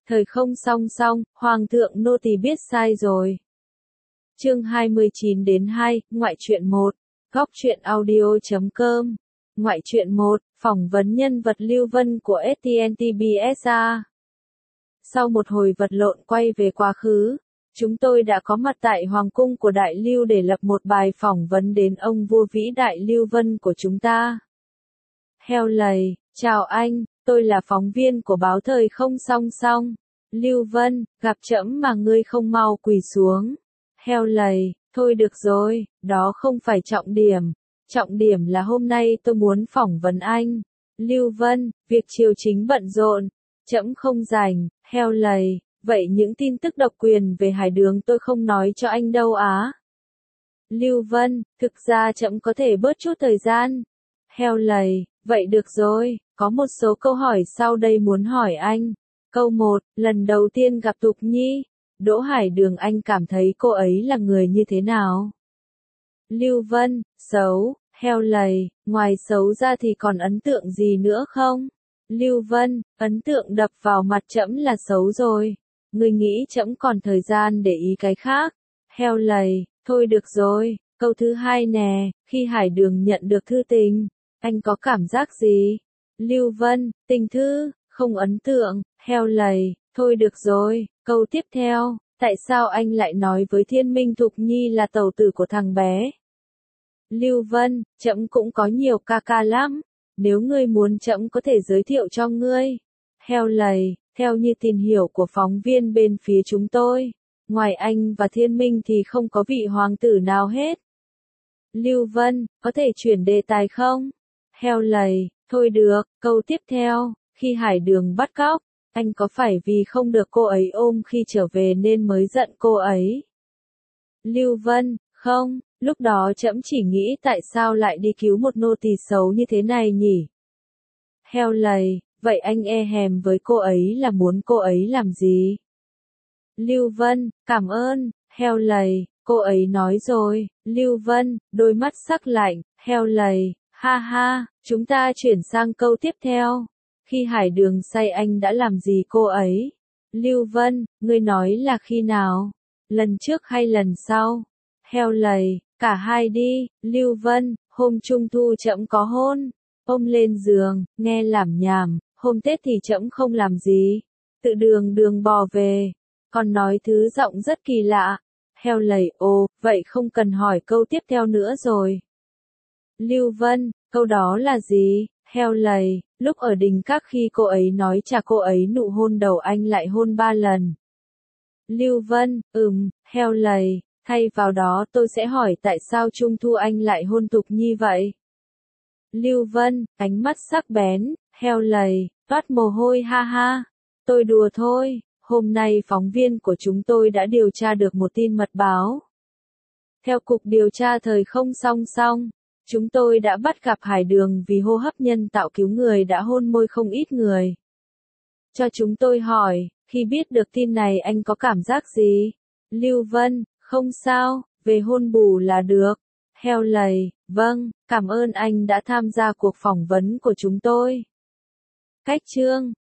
Thời không song song, Hoàng thượng nô tỳ biết sai rồi. Chương 29-2, Ngoại truyện 1. Góc truyện audio.com. Ngoại truyện 1, phỏng vấn nhân vật Lưu Vân của AT&T BSA. Sau một hồi vật lộn quay về quá khứ, chúng tôi đã có mặt tại Hoàng cung của Đại Lưu để lập một bài phỏng vấn đến ông vua vĩ đại Lưu Vân của chúng ta. Heo lầy, chào anh, tôi là phóng viên của báo Thời không song song. Lưu Vân, gặp trẫm mà ngươi không mau quỳ xuống. Heo lầy, thôi được rồi, đó không phải trọng điểm là hôm nay tôi muốn phỏng vấn anh. Lưu Vân, việc triều chính bận rộn, trẫm không rảnh. Heo lầy, vậy những tin tức độc quyền về Hải Đường tôi không nói cho anh đâu á. Lưu Vân, thực ra trẫm có thể bớt chút thời gian. Heo lầy, vậy được rồi, có một số câu hỏi sau đây muốn hỏi anh. Câu 1, lần đầu tiên gặp Tục Nhi, Đỗ Hải Đường anh cảm thấy cô ấy là người như thế nào? Lưu Vân, xấu. Heo lầy, ngoài xấu ra thì còn ấn tượng gì nữa không? Lưu Vân, ấn tượng đập vào mặt trẫm là xấu rồi. Người nghĩ trẫm còn thời gian để ý cái khác? Heo lầy, thôi được rồi. Câu thứ 2 nè, khi Hải Đường nhận được thư tình, anh có cảm giác gì? Lưu Vân, tình thư, không ấn tượng. Heo lầy, thôi được rồi. Câu tiếp theo, tại sao anh lại nói với Thiên Minh Thục Nhi là tẩu tử của thằng bé? Lưu Vân, trẫm cũng có nhiều ca ca lắm. Nếu ngươi muốn trẫm có thể giới thiệu cho ngươi. Heo lầy, theo như tìm hiểu của phóng viên bên phía chúng tôi, ngoài anh và Thiên Minh thì không có vị hoàng tử nào hết. Lưu Vân, có thể chuyển đề tài không? Heo lầy, thôi được. Câu tiếp theo, khi Hải Đường bắt cóc, anh có phải vì không được cô ấy ôm khi trở về nên mới giận cô ấy? Lưu Vân, không, lúc đó trẫm chỉ nghĩ tại sao lại đi cứu một nô tỳ xấu như thế này nhỉ? Heo lầy, vậy anh e hèm với cô ấy là muốn cô ấy làm gì? Lưu Vân, cảm ơn. Heo lầy, cô ấy nói rồi. Lưu Vân, đôi mắt sắc lạnh. Heo lầy, ha ha, chúng ta chuyển sang câu tiếp theo. Khi Hải Đường say anh đã làm gì cô ấy? Lưu Vân, ngươi nói là khi nào? Lần trước hay lần sau? Heo lầy, cả hai đi. Lưu Vân, hôm Trung Thu trẫm có hôn. Ôm lên giường, nghe lảm nhảm, hôm Tết thì trẫm không làm gì. Tự đường bò về. Còn nói thứ giọng rất kỳ lạ. Heo lầy, ồ, vậy không cần hỏi câu tiếp theo nữa rồi. Lưu Vân, câu đó là gì? Heo lầy, lúc ở Đình Các khi cô ấy nói cha cô ấy nụ hôn đầu anh lại hôn 3 lần. Lưu Vân, Heo lầy, thay vào đó tôi sẽ hỏi tại sao Trung Thu anh lại hôn Tục Nhi vậy? Lưu Vân, ánh mắt sắc bén. Heo lầy, toát mồ hôi ha ha. Tôi đùa thôi, hôm nay phóng viên của chúng tôi đã điều tra được một tin mật báo. Theo Cục Điều tra Thời không song song, chúng tôi đã bắt gặp Hải Đường vì hô hấp nhân tạo cứu người đã hôn môi không ít người. Cho chúng tôi hỏi, khi biết được tin này anh có cảm giác gì? Lưu Vân, không sao, về hôn bù là được. Heo lầy, vâng, cảm ơn anh đã tham gia cuộc phỏng vấn của chúng tôi. Cách chương